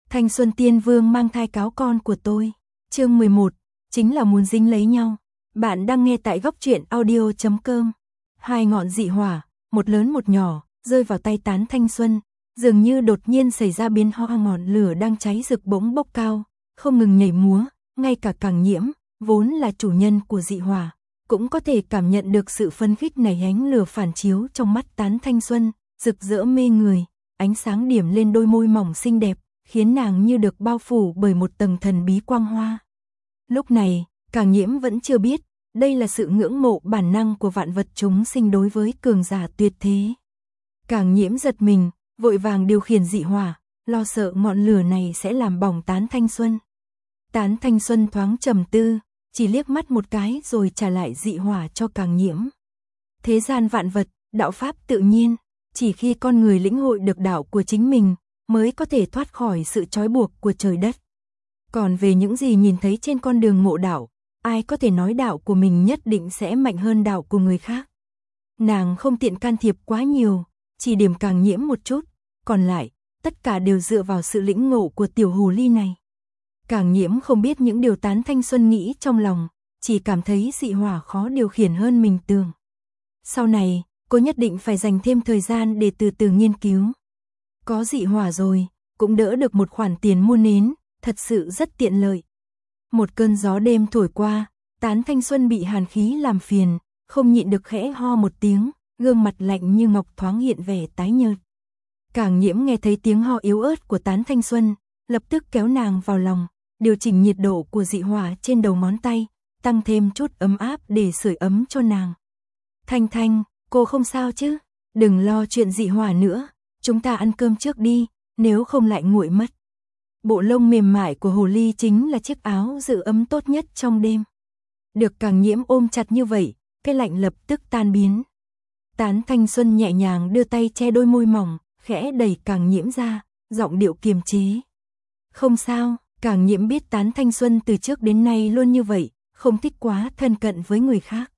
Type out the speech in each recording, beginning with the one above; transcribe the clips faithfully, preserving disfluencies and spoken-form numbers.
Thanh Xuân Tiên Vương mang thai cáo con của tôi. Chương mười một, chính là muốn dính lấy nhau. Bạn đang nghe tại góc truyện audio chấm com. Hai ngọn dị hỏa, một lớn một nhỏ, rơi vào tay Tán Thanh Xuân, dường như đột nhiên xảy ra biến hóa, ngọn lửa đang cháy rực bỗng bốc cao, không ngừng nhảy múa, ngay cả Càng Nhiễm, vốn là chủ nhân của dị hỏa, cũng có thể cảm nhận được sự phấn khích này. Ánh lửa phản chiếu trong mắt Tán Thanh Xuân, rực rỡ mê người, ánh sáng điểm lên đôi môi mỏng xinh đẹp, khiến nàng như được bao phủ bởi một tầng thần bí quang hoa. Lúc này, Càng Nhiễm vẫn chưa biết, đây là sự ngưỡng mộ bản năng của vạn vật chúng sinh đối với cường giả tuyệt thế. Càng Nhiễm giật mình, vội vàng điều khiển dị hỏa, lo sợ ngọn lửa này sẽ làm bỏng Tán Thanh Xuân. Tán Thanh Xuân thoáng trầm tư, chỉ liếc mắt một cái rồi trả lại dị hỏa cho Càng Nhiễm. Thế gian vạn vật, đạo pháp tự nhiên, chỉ khi con người lĩnh hội được đạo của chính mình, mới có thể thoát khỏi sự trói buộc của trời đất. Còn về những gì nhìn thấy trên con đường ngộ đạo, ai có thể nói đạo của mình nhất định sẽ mạnh hơn đạo của người khác. Nàng không tiện can thiệp quá nhiều, chỉ điểm Càng Nhiễm một chút, còn lại, tất cả đều dựa vào sự lĩnh ngộ của tiểu hồ ly này. Càng Nhiễm không biết những điều Tán Thanh Xuân nghĩ trong lòng, chỉ cảm thấy dị hỏa khó điều khiển hơn mình tưởng. Sau này, cô nhất định phải dành thêm thời gian để từ từ nghiên cứu. Có dị hỏa rồi, cũng đỡ được một khoản tiền mua nến, thật sự rất tiện lợi. Một cơn gió đêm thổi qua, Tán Thanh Xuân bị hàn khí làm phiền, không nhịn được khẽ ho một tiếng, gương mặt lạnh như ngọc thoáng hiện vẻ tái nhợt. Càng Nhiễm nghe thấy tiếng ho yếu ớt của Tán Thanh Xuân, lập tức kéo nàng vào lòng, điều chỉnh nhiệt độ của dị hỏa trên đầu ngón tay, tăng thêm chút ấm áp để sưởi ấm cho nàng. Thanh Thanh, cô không sao chứ? Đừng lo chuyện dị hỏa nữa, chúng ta ăn cơm trước đi, nếu không lại nguội mất. Bộ lông mềm mại của hồ ly chính là chiếc áo giữ ấm tốt nhất trong đêm. Được Càng Nhiễm ôm chặt như vậy, cái lạnh lập tức tan biến. Tán Thanh Xuân nhẹ nhàng đưa tay che đôi môi mỏng, khẽ đẩy Càng Nhiễm ra, giọng điệu kiềm chế. Không sao, Càng Nhiễm biết Tán Thanh Xuân từ trước đến nay luôn như vậy, không thích quá thân cận với người khác.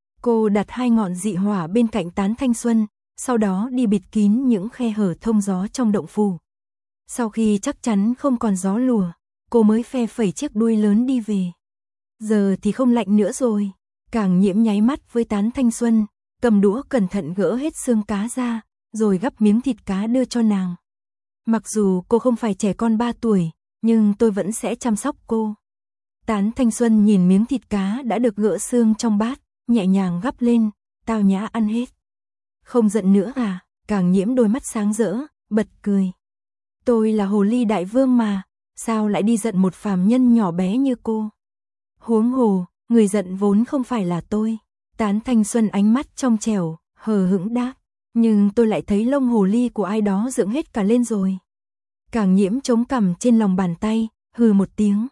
Cô đặt hai ngọn dị hỏa bên cạnh Tán Thanh Xuân, sau đó đi bịt kín những khe hở thông gió trong động phủ. Sau khi chắc chắn không còn gió lùa, cô mới phe phẩy chiếc đuôi lớn đi về. Giờ thì không lạnh nữa rồi. Càng Nhiễm nháy mắt với Tán Thanh Xuân, cầm đũa cẩn thận gỡ hết xương cá ra, rồi gắp miếng thịt cá đưa cho nàng. Mặc dù cô không phải trẻ con ba tuổi, nhưng tôi vẫn sẽ chăm sóc cô. Tán Thanh Xuân nhìn miếng thịt cá đã được gỡ xương trong bát, nhẹ nhàng gắp lên, tao nhã ăn hết. Không giận nữa à? Càng Nhiễm đôi mắt sáng rỡ, bật cười. Tôi là hồ ly đại vương mà, sao lại đi giận một phàm nhân nhỏ bé như cô? Huống hồ, người giận vốn không phải là tôi. Tán Thanh Xuân ánh mắt trong trẻo, hờ hững đáp. Nhưng tôi lại thấy lông hồ ly của ai đó dựng hết cả lên rồi. Càng Nhiễm chống cằm trên lòng bàn tay, hừ một tiếng.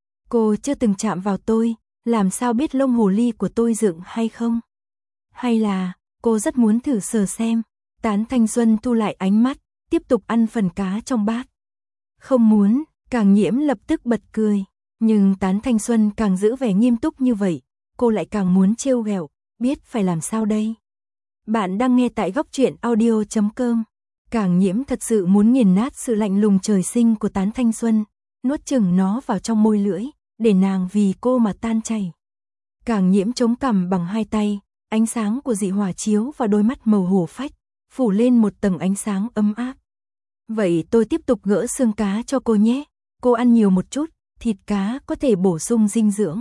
Cô chưa từng chạm vào tôi, làm sao biết lông hồ ly của tôi dựng hay không? Hay là, cô rất muốn thử sờ xem? Tán Thanh Xuân thu lại ánh mắt, tiếp tục ăn phần cá trong bát. Không muốn, Càng Nhiễm lập tức bật cười. Nhưng Tán Thanh Xuân càng giữ vẻ nghiêm túc như vậy, cô lại càng muốn trêu ghẹo, biết phải làm sao đây? Bạn đang nghe tại góc truyện audio chấm com. Càng Nhiễm thật sự muốn nghiền nát sự lạnh lùng trời sinh của Tán Thanh Xuân, nuốt chửng nó vào trong môi lưỡi, để nàng vì cô mà tan chảy. Càng Nhiễm chống cằm bằng hai tay, ánh sáng của dị hỏa chiếu vào đôi mắt màu hổ phách, phủ lên một tầng ánh sáng ấm áp. Vậy tôi tiếp tục gỡ xương cá cho cô nhé, cô ăn nhiều một chút, thịt cá có thể bổ sung dinh dưỡng.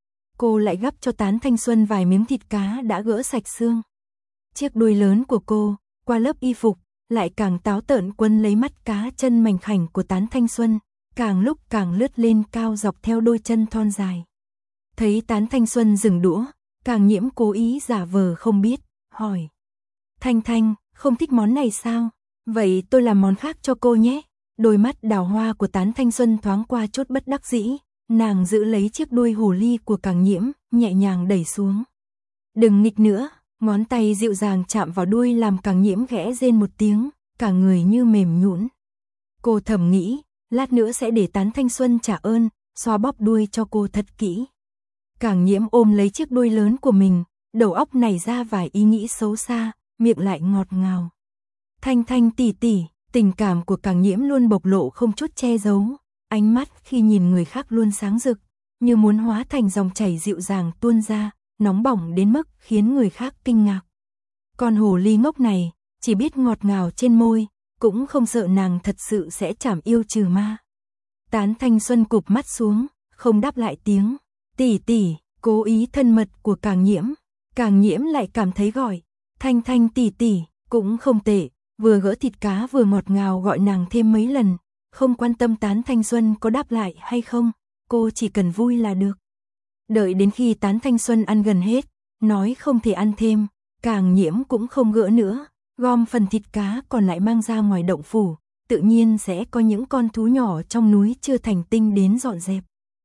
Cô lại gắp cho Tán Thanh Xuân vài miếng thịt cá đã gỡ sạch xương. Chiếc đuôi lớn của cô, qua lớp y phục, lại càng táo tợn quấn lấy mắt cá chân mảnh khảnh của Tán Thanh Xuân, càng lúc càng lướt lên cao dọc theo đôi chân thon dài. Thấy Tán Thanh Xuân dừng đũa, Càng Nhiễm cố ý giả vờ không biết, hỏi. Thanh Thanh, không thích món này sao? Vậy tôi làm món khác cho cô nhé. Đôi mắt đào hoa của Tán Thanh Xuân thoáng qua chút bất đắc dĩ, nàng giữ lấy chiếc đuôi hồ ly của Càng Nhiễm, nhẹ nhàng đẩy xuống. Đừng nghịch nữa, ngón tay dịu dàng chạm vào đuôi làm Càng Nhiễm khẽ rên một tiếng, cả người như mềm nhũn. Cô thầm nghĩ, lát nữa sẽ để Tán Thanh Xuân trả ơn, xoa bóp đuôi cho cô thật kỹ. Càng Nhiễm ôm lấy chiếc đuôi lớn của mình, đầu óc nảy ra vài ý nghĩ xấu xa, miệng lại ngọt ngào. Thanh Thanh tỷ tỷ, Tình cảm của Càng Nhiễm luôn bộc lộ không chút che giấu, ánh mắt khi nhìn người khác luôn sáng rực, như muốn hóa thành dòng chảy dịu dàng tuôn ra, nóng bỏng đến mức khiến người khác kinh ngạc. Con hồ ly ngốc này, chỉ biết ngọt ngào trên môi, cũng không sợ nàng thật sự sẽ chảm yêu trừ ma. Tán Thanh Xuân cụp mắt xuống, không đáp lại tiếng tỷ tỷ, cố ý thân mật của Càng Nhiễm. Càng Nhiễm lại cảm thấy gọi Thanh Thanh tỷ tỷ cũng không tệ, vừa gỡ thịt cá vừa ngọt ngào gọi nàng thêm mấy lần, không quan tâm Tán Thanh Xuân có đáp lại hay không, cô chỉ cần vui là được. Đợi đến khi Tán Thanh Xuân ăn gần hết, nói không thể ăn thêm, Càng Nhiễm cũng không gỡ nữa, gom phần thịt cá còn lại mang ra ngoài động phủ, tự nhiên sẽ có những con thú nhỏ trong núi chưa thành tinh đến dọn dẹp.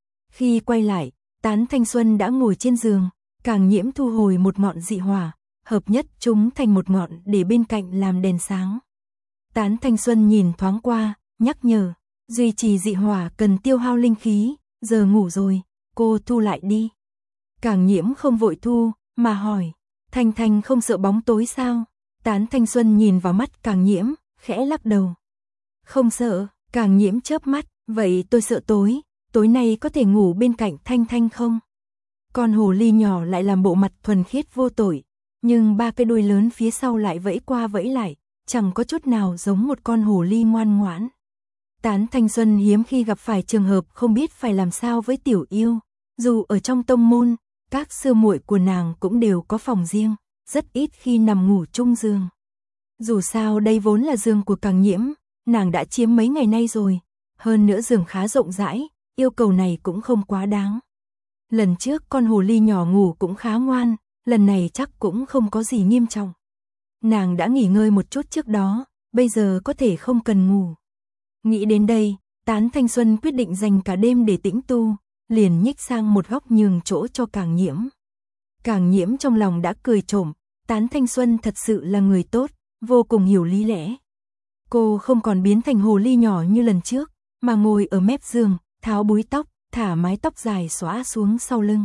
Khi quay lại, Tán Thanh Xuân đã ngồi trên giường, Càng Nhiễm thu hồi một ngọn dị hỏa, hợp nhất chúng thành một ngọn để bên cạnh làm đèn sáng. Tán Thanh Xuân nhìn thoáng qua, nhắc nhở, duy trì dị hỏa cần tiêu hao linh khí, giờ ngủ rồi, cô thu lại đi. Càng Nhiễm không vội thu, mà hỏi, Thanh Thanh không sợ bóng tối sao? Tán Thanh Xuân nhìn vào mắt Càng Nhiễm, khẽ lắc đầu. Không sợ, Càng Nhiễm chớp mắt, vậy tôi sợ tối, tối nay có thể ngủ bên cạnh Thanh Thanh không? Con hồ ly nhỏ lại làm bộ mặt thuần khiết vô tội, nhưng ba cái đuôi lớn phía sau lại vẫy qua vẫy lại, chẳng có chút nào giống một con hồ ly ngoan ngoãn. Tán Thanh Xuân hiếm khi gặp phải trường hợp không biết phải làm sao với tiểu yêu, dù ở trong tông môn, các sư muội của nàng cũng đều có phòng riêng, rất ít khi nằm ngủ chung giường. Dù sao đây vốn là giường của Càng Nhiễm, nàng đã chiếm mấy ngày nay rồi, hơn nữa giường khá rộng rãi, yêu cầu này cũng không quá đáng. Lần trước con hồ ly nhỏ ngủ cũng khá ngoan, lần này chắc cũng không có gì nghiêm trọng. Nàng đã nghỉ ngơi một chút trước đó, bây giờ có thể không cần ngủ. Nghĩ đến đây, Tán Thanh Xuân quyết định dành cả đêm để tĩnh tu, liền nhích sang một góc nhường chỗ cho Càng Nhiễm. Càng Nhiễm trong lòng đã cười trộm, Tán Thanh Xuân thật sự là người tốt, vô cùng hiểu lý lẽ. Cô không còn biến thành hồ ly nhỏ như lần trước, mà ngồi ở mép giường, tháo búi tóc, thả mái tóc dài xõa xuống sau lưng.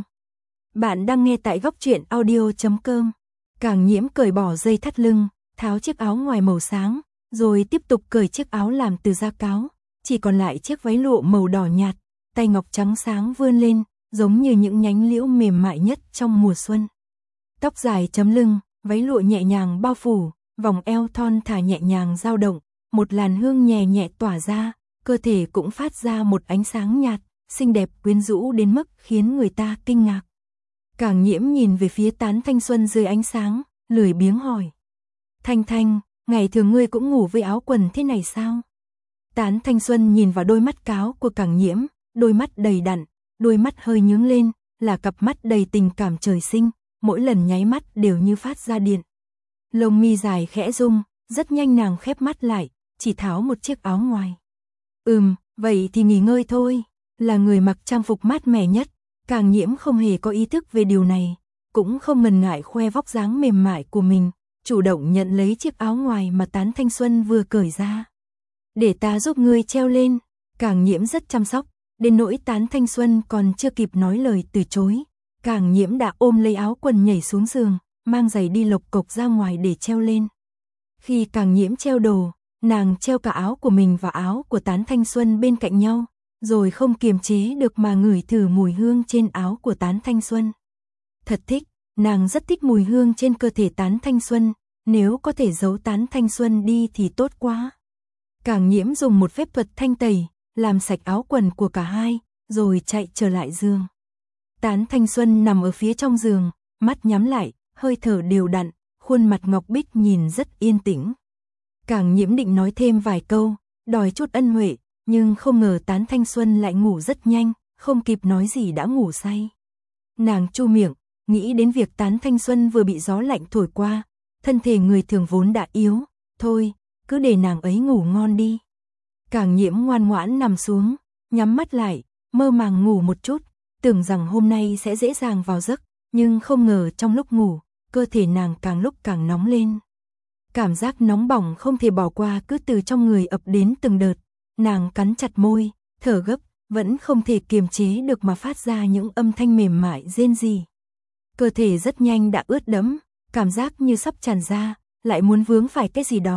Bạn đang nghe tại góc truyện audio chấm com. Càng Nhiễm cởi bỏ dây thắt lưng, tháo chiếc áo ngoài màu sáng, rồi tiếp tục cởi chiếc áo làm từ da cáo, chỉ còn lại chiếc váy lụa màu đỏ nhạt, tay ngọc trắng sáng vươn lên, giống như những nhánh liễu mềm mại nhất trong mùa xuân. Tóc dài chấm lưng, váy lụa nhẹ nhàng bao phủ, vòng eo thon thả nhẹ nhàng dao động, một làn hương nhẹ nhẹ tỏa ra, cơ thể cũng phát ra một ánh sáng nhạt, xinh đẹp quyến rũ đến mức khiến người ta kinh ngạc. Càng Nhiễm nhìn về phía Tán Thanh Xuân dưới ánh sáng, lười biếng hỏi. Thanh Thanh, ngày thường ngươi cũng ngủ với áo quần thế này sao? Tán Thanh Xuân nhìn vào đôi mắt cáo của Càng Nhiễm, đôi mắt đầy đặn, đôi mắt hơi nhướng lên, là cặp mắt đầy tình cảm trời sinh, mỗi lần nháy mắt đều như phát ra điện. Lông mi dài khẽ rung, rất nhanh nàng khép mắt lại, chỉ tháo một chiếc áo ngoài. Ừm, vậy thì nghỉ ngơi thôi. Là người mặc trang phục mát mẻ nhất, Càng Nhiễm không hề có ý thức về điều này, cũng không ngần ngại khoe vóc dáng mềm mại của mình, chủ động nhận lấy chiếc áo ngoài mà Tán Thanh Xuân vừa cởi ra. Để ta giúp ngươi treo lên. Càng Nhiễm rất chăm sóc, đến nỗi Tán Thanh Xuân còn chưa kịp nói lời từ chối, Càng Nhiễm đã ôm lấy áo quần nhảy xuống giường, mang giày đi lộc cộc ra ngoài để treo lên. Khi Càng Nhiễm treo đồ, nàng treo cả áo của mình và áo của Tán Thanh Xuân bên cạnh nhau, rồi không kiềm chế được mà ngửi thử mùi hương trên áo của Tán Thanh Xuân. Thật thích, nàng rất thích mùi hương trên cơ thể Tán Thanh Xuân, nếu có thể giấu Tán Thanh Xuân đi thì tốt quá. Càng Nhiễm dùng một phép thuật thanh tẩy, làm sạch áo quần của cả hai, rồi chạy trở lại giường. Tán Thanh Xuân nằm ở phía trong giường, mắt nhắm lại, hơi thở đều đặn, khuôn mặt ngọc bích nhìn rất yên tĩnh. Càng Nhiễm định nói thêm vài câu, đòi chút ân huệ, nhưng không ngờ Tán Thanh Xuân lại ngủ rất nhanh, không kịp nói gì đã ngủ say. Nàng chu miệng, nghĩ đến việc Tán Thanh Xuân vừa bị gió lạnh thổi qua, thân thể người thường vốn đã yếu, thôi, cứ để nàng ấy ngủ ngon đi. Càng Nhiễm ngoan ngoãn nằm xuống, nhắm mắt lại, mơ màng ngủ một chút, tưởng rằng hôm nay sẽ dễ dàng vào giấc, nhưng không ngờ trong lúc ngủ, cơ thể nàng càng lúc càng nóng lên. Cảm giác nóng bỏng không thể bỏ qua cứ từ trong người ập đến từng đợt, nàng cắn chặt môi, thở gấp, vẫn không thể kiềm chế được mà phát ra những âm thanh mềm mại rên rỉ. Cơ thể rất nhanh đã ướt đẫm, cảm giác như sắp tràn ra, lại muốn vướng phải cái gì đó,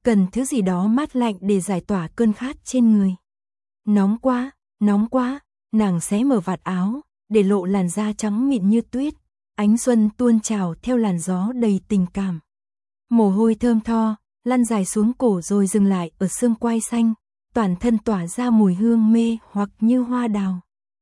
cần thứ gì đó mát lạnh để giải tỏa cơn khát trên người. Nóng quá, nóng quá, nàng xé mở vạt áo, để lộ làn da trắng mịn như tuyết, ánh xuân tuôn trào theo làn gió đầy tình cảm. Mồ hôi thơm tho, lăn dài xuống cổ rồi dừng lại ở xương quai xanh, toàn thân tỏa ra mùi hương mê hoặc như hoa đào.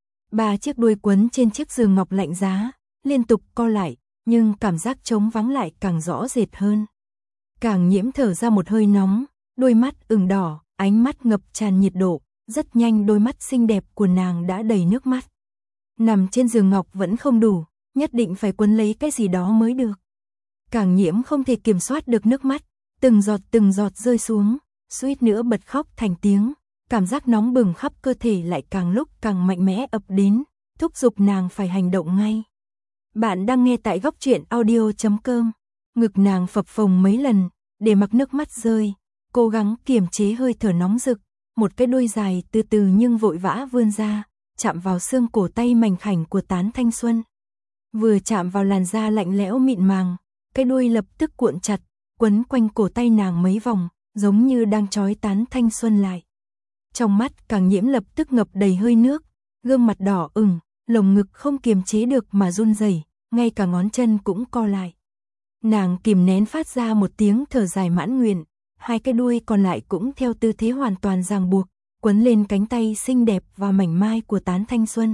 Ba chiếc đuôi quấn trên chiếc giường ngọc lạnh giá, liên tục co lại, nhưng cảm giác trống vắng lại càng rõ rệt hơn. Càng Nhiễm thở ra một hơi nóng, đôi mắt ửng đỏ, ánh mắt ngập tràn nhiệt độ, rất nhanh đôi mắt xinh đẹp của nàng đã đầy nước mắt. Nằm trên giường ngọc vẫn không đủ, nhất định phải quấn lấy cái gì đó mới được. Càng Nhiễm không thể kiểm soát được nước mắt, từng giọt từng giọt rơi xuống, suýt nữa bật khóc thành tiếng, cảm giác nóng bừng khắp cơ thể lại càng lúc càng mạnh mẽ ập đến, thúc giục nàng phải hành động ngay. Bạn đang nghe tại góc truyện audio chấm com. Ngực nàng phập phồng mấy lần, để mặc nước mắt rơi, cố gắng kiềm chế hơi thở nóng rực, một cái đuôi dài từ từ nhưng vội vã vươn ra, chạm vào xương cổ tay mảnh khảnh của Tán Thanh Xuân. Vừa chạm vào làn da lạnh lẽo mịn màng, cái đuôi lập tức cuộn chặt, quấn quanh cổ tay nàng mấy vòng, giống như đang trói Tán Thanh Xuân lại. Trong mắt Càng Nhiễm lập tức ngập đầy hơi nước, gương mặt đỏ ửng, lồng ngực không kiềm chế được mà run rẩy, ngay cả ngón chân cũng co lại. Nàng kìm nén phát ra một tiếng thở dài mãn nguyện, hai cái đuôi còn lại cũng theo tư thế hoàn toàn ràng buộc, quấn lên cánh tay xinh đẹp và mảnh mai của Tán Thanh Xuân.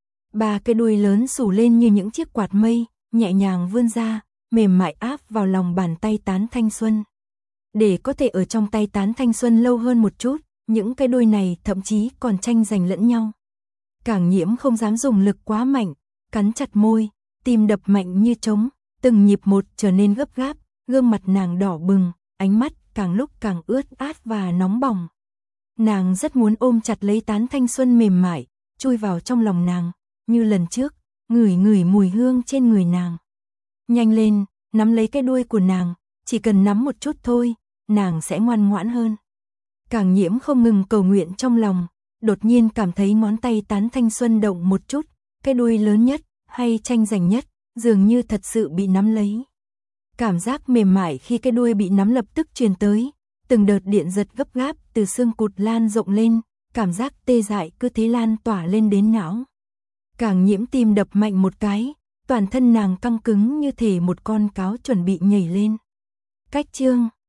Ba cái đuôi lớn xù lên như những chiếc quạt mây, nhẹ nhàng vươn ra, mềm mại áp vào lòng bàn tay Tán Thanh Xuân. Để có thể ở trong tay Tán Thanh Xuân lâu hơn một chút, những cái đuôi này thậm chí còn tranh giành lẫn nhau. Càng Nhiễm không dám dùng lực quá mạnh, cắn chặt môi, tim đập mạnh như trống, từng nhịp một trở nên gấp gáp, gương mặt nàng đỏ bừng, ánh mắt càng lúc càng ướt át và nóng bỏng. Nàng rất muốn ôm chặt lấy Tán Thanh Xuân mềm mại, chui vào trong lòng nàng, như lần trước, ngửi ngửi mùi hương trên người nàng. Nhanh lên, nắm lấy cái đuôi của nàng, chỉ cần nắm một chút thôi, nàng sẽ ngoan ngoãn hơn. Càng Nhiễm không ngừng cầu nguyện trong lòng, đột nhiên cảm thấy ngón tay Tán Thanh Xuân động một chút, cái đuôi lớn nhất, hay tranh giành nhất, dường như thật sự bị nắm lấy. Cảm giác mềm mại khi cái đuôi bị nắm lập tức truyền tới, từng đợt điện giật gấp gáp từ xương cụt lan rộng lên, cảm giác tê dại cứ thế lan tỏa lên đến não. Càng Nhiễm tim đập mạnh một cái, toàn thân nàng căng cứng như thể một con cáo chuẩn bị nhảy lên. Cách chương